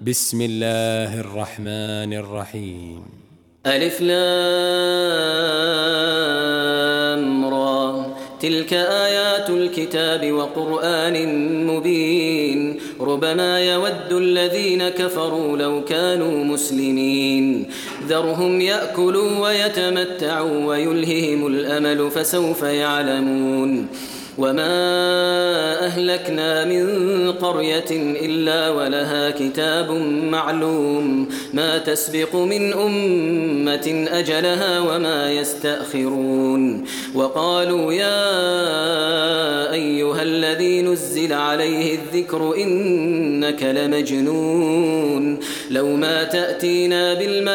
بسم الله الرحمن الرحيم. ألف لام را تلك آيات الكتاب وقرآن مبين ربما يود الذين كفروا لو كانوا مسلمين ذرهم يأكلوا ويتمتعوا ويلههم الأمل فسوف يعلمون وما أهلكنا من قرية إلا ولها كتاب معلوم ما تسبق من أمة أجلها وما يستأخرون وقالوا يا أيها الذي نزل عليه الذكر إنك لمجنون لو ما تأتينا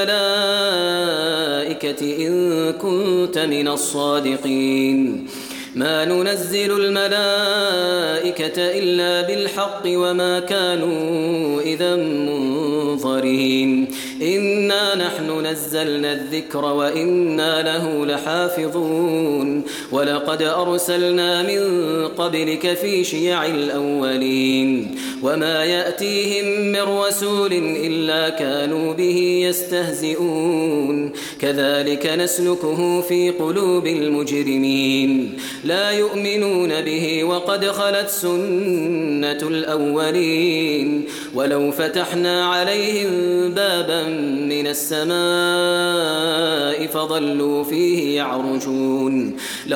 بالملائكة إن كنت من الصادقين ما ننزل الملائكة إلا بالحق وما كانوا إذا منظرين إنا نحن نزلنا الذكر وإنا له لحافظون ولقد أرسلنا من قبلك في شيع الأولين وما يأتيهم من رسول إلا كانوا به يستهزئون كذلك نسلكه في قلوب المجرمين لا يؤمنون به وقد خلت سنة الأولين ولو فتحنا عليهم بابا من السماء فظلوا فيه يعرجون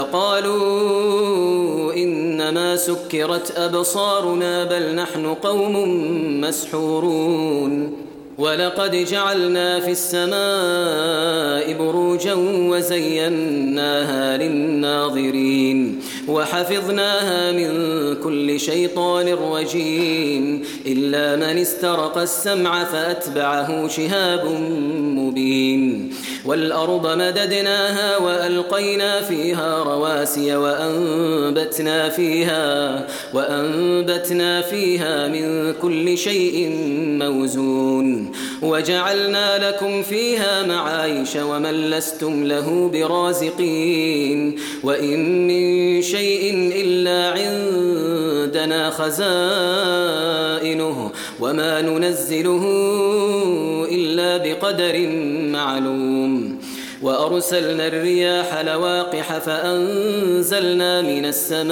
لقالوا إنما سكرت أبصارنا بل نحن قوم مسحورون ولقد جعلنا في السماء بروجا وزيناها للناظرين وحفظناها من كل شيطان رجيم إلا من استرق السمع فأتبعه شهاب مبين والأرض مددناها وألقينا فيها رواسي وأنبتنا فيها من كل شيء موزون وجعلنا لكم فيها معايش ومن لستم له برازقين وإن من شيء إلا عندنا خزائنه وما ننزله إلا بقدر معلوم وأرسلنا الرياح لواقح فأنزلنا من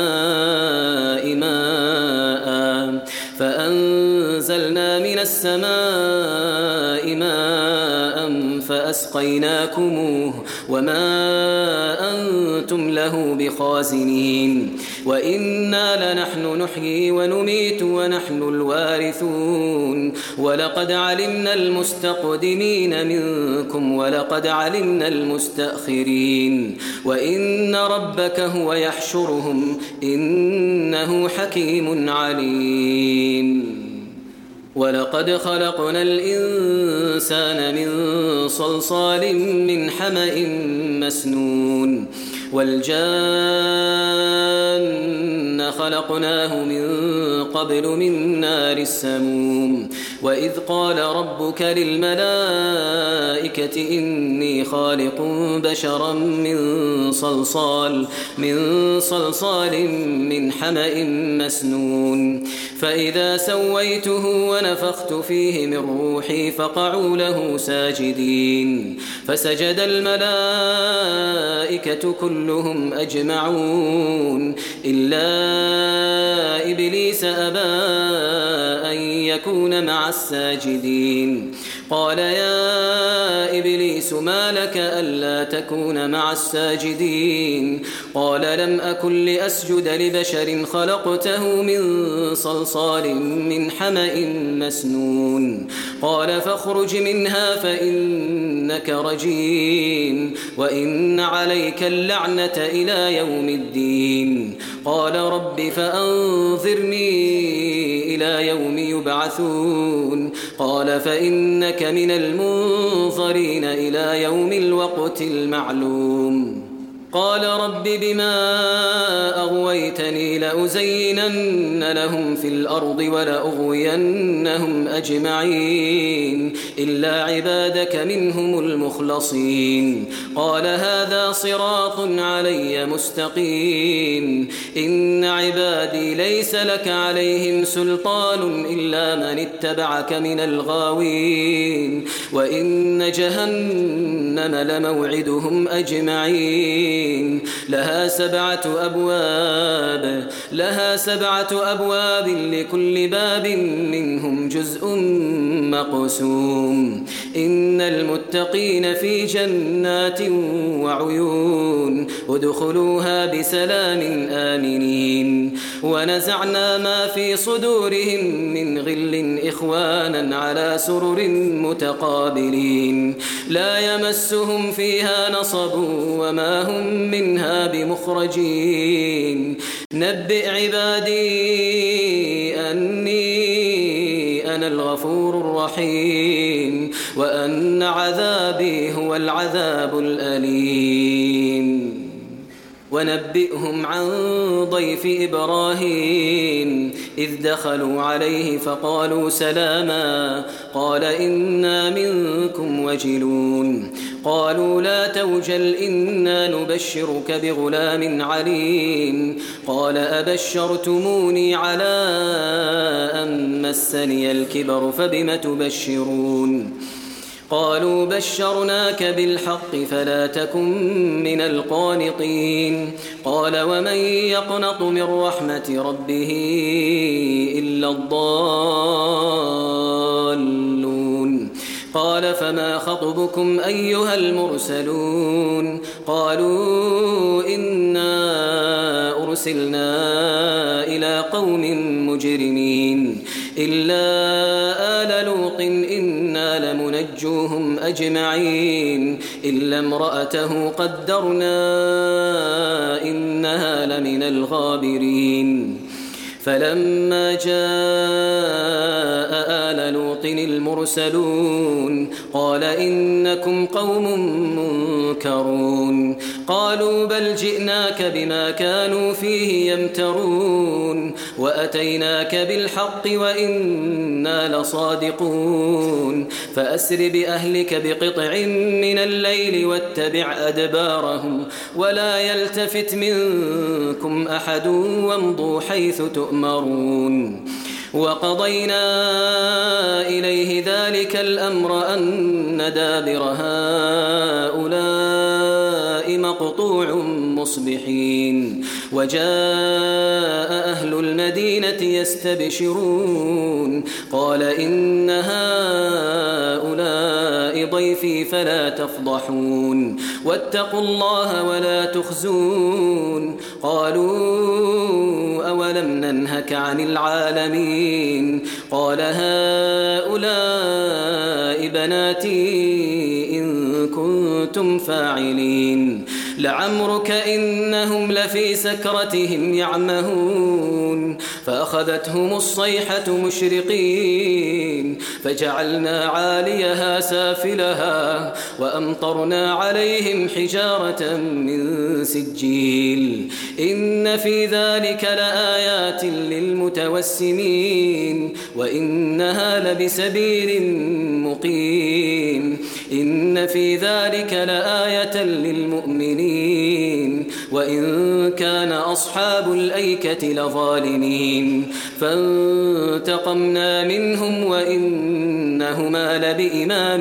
السماء ماء فأسقيناكموه وما أنتم له بخازنين وإنا لنحن نحيي ونميت ونحن الوارثون ولقد علمنا المستقدمين منكم ولقد علمنا المستأخرين وإن ربك هو يحشرهم إنه حكيم عليم ولقد خلقنا الإنسان من صلصال من حمأ مسنون والجان خلقناه من قبل من نار السموم وإذ قال ربك للملائكة إني خالق بشرا من صلصال من حمأ مسنون فإذا سويته ونفخت فيه من روحي فقعوا له ساجدين فسجد الملائكة كلهم أجمعون إلا إبليس أبى أن يكون مع الساجدين قال يا إبليس ما لك ألا تكون مع الساجدين قال لم أكن لأسجد لبشر خلقته من صلصال من حمأ مسنون قال فاخرج منها فإنك رجيم وإن عليك اللعنة إلى يوم الدين قال رب فأنظرني إلى يوم يبعثون قال فإنك من المنظرين إلى يوم الوقت المعلوم قال رب بما أغويتني لأزينن لهم في الأرض ولأغوينهم أجمعين إلا عبادك منهم المخلصين قال هذا صراط علي مستقيم إن عبادي ليس لك عليهم سلطان إلا من اتبعك من الغاوين وإن جهنم لموعدهم أجمعين لها سبعة أبواب لكل باب منهم جزء مقسوم إن المتقين في جنات وعيون ادخلوها بسلام آمنين ونزعنا ما في صدورهم من غل إخوانا على سرر متقابلين لا يمسهم فيها نصب وما هم منها بمخرجين نبئ عبادي أني أنا الغفور الرحيم وأن عذابي هو العذاب الأليم ونبئهم عن ضيف إبراهيم إذ دخلوا عليه فقالوا سلاما قال إنا منكم وجلون قالوا لا توجل إنا نبشرك بغلام عليم قال أبشرتموني على أن مسني الكبر فبم تبشرون قالوا بشرناك بالحق فلا تكن من القانطين قال ومن يقنط من رحمة ربه إلا الضالون قال فما خطبكم أيها المرسلون قالوا إنا أرسلنا إلى قوم مجرمين إلا آل لوط إنا لمنجوهم أجمعين إلا امرأته قدرنا إنها لمن الغابرين فلما جاء آل لوط المرسلون قال إنكم قوم منكرون قالوا بل جئناك بما كانوا فيه يمترون وأتيناك بالحق وإنا لصادقون فأسر بأهلك بقطع من الليل واتبع أدبارهم ولا يلتفت منكم أحد وامضوا حيث تؤمرون وقضينا إليه ذلك الأمر أن دابر هؤلاء مقطوع مصبحين وجاء أهل المدينة يستبشرون قال إن هؤلاء ضيفي فلا تفضحون واتقوا الله ولا تخزون قالوا أولم ننهك عن العالمين قال هؤلاء بناتي إن كنتم فاعلين لعمرك إنهم لفي سكرتهم يعمهون فأخذتهم الصيحة مشرقين فجعلنا عاليها سافلها وأمطرنا عليهم حجارة من سجيل إن في ذلك لآيات للمتوسمين وإنها لبسبيل مقيم إن في ذلك لآية للمؤمنين وإن كان أصحاب الأيكة لظالمين فانتقمنا منهم وإنهما لبإمام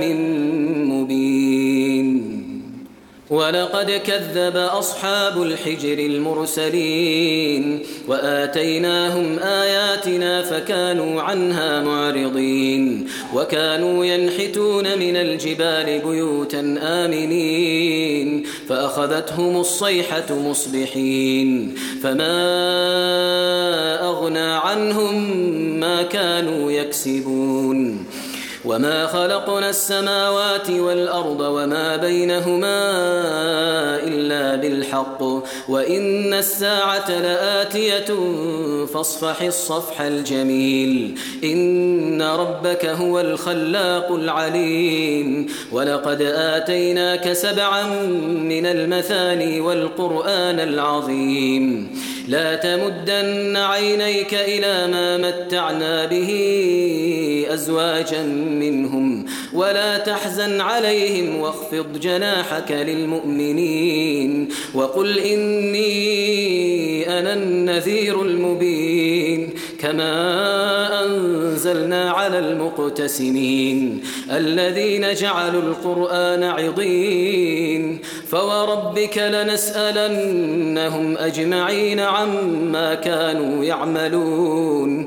مبين ولقد كذب أصحاب الحجر المرسلين وآتيناهم آياتنا فكانوا عنها معرضين وكانوا ينحتون من الجبال بيوتا آمنين فأخذتهم الصيحة مصبحين فما أغنى عنهم ما كانوا يكسبون وما خلقنا السماوات والأرض وما بينهما إلا بالحق وإن الساعة لآتية فاصفح الصفح الجميل إن ربك هو الخلاق العليم ولقد آتيناك 7 من المثاني والقرآن العظيم لا تمدن عينيك إلى ما متعنا به أزواجا منهم ولا تحزن عليهم واخفض جناحك للمؤمنين وقل إني أنا النذير المبين كما أنزلنا على المقتسمين الذين جعلوا القرآن عضين فوربك لنسألنهم أجمعين عما كانوا يعملون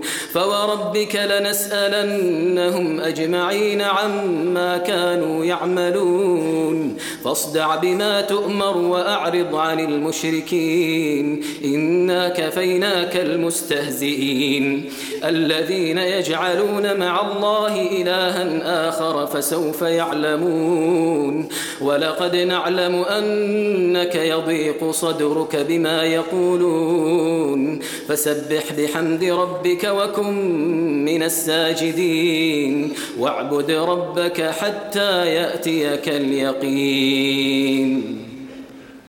فاصدع بما تؤمر وأعرض عن المشركين إنا كفيناك المستهزئين الذين يجعلون مع الله إلها آخر فسوف يعلمون ولقد نعلم أنك يضيق صدرك بما يقولون فسبح بحمد ربك وكن من الساجدين واعبد ربك حتى يأتيك اليقين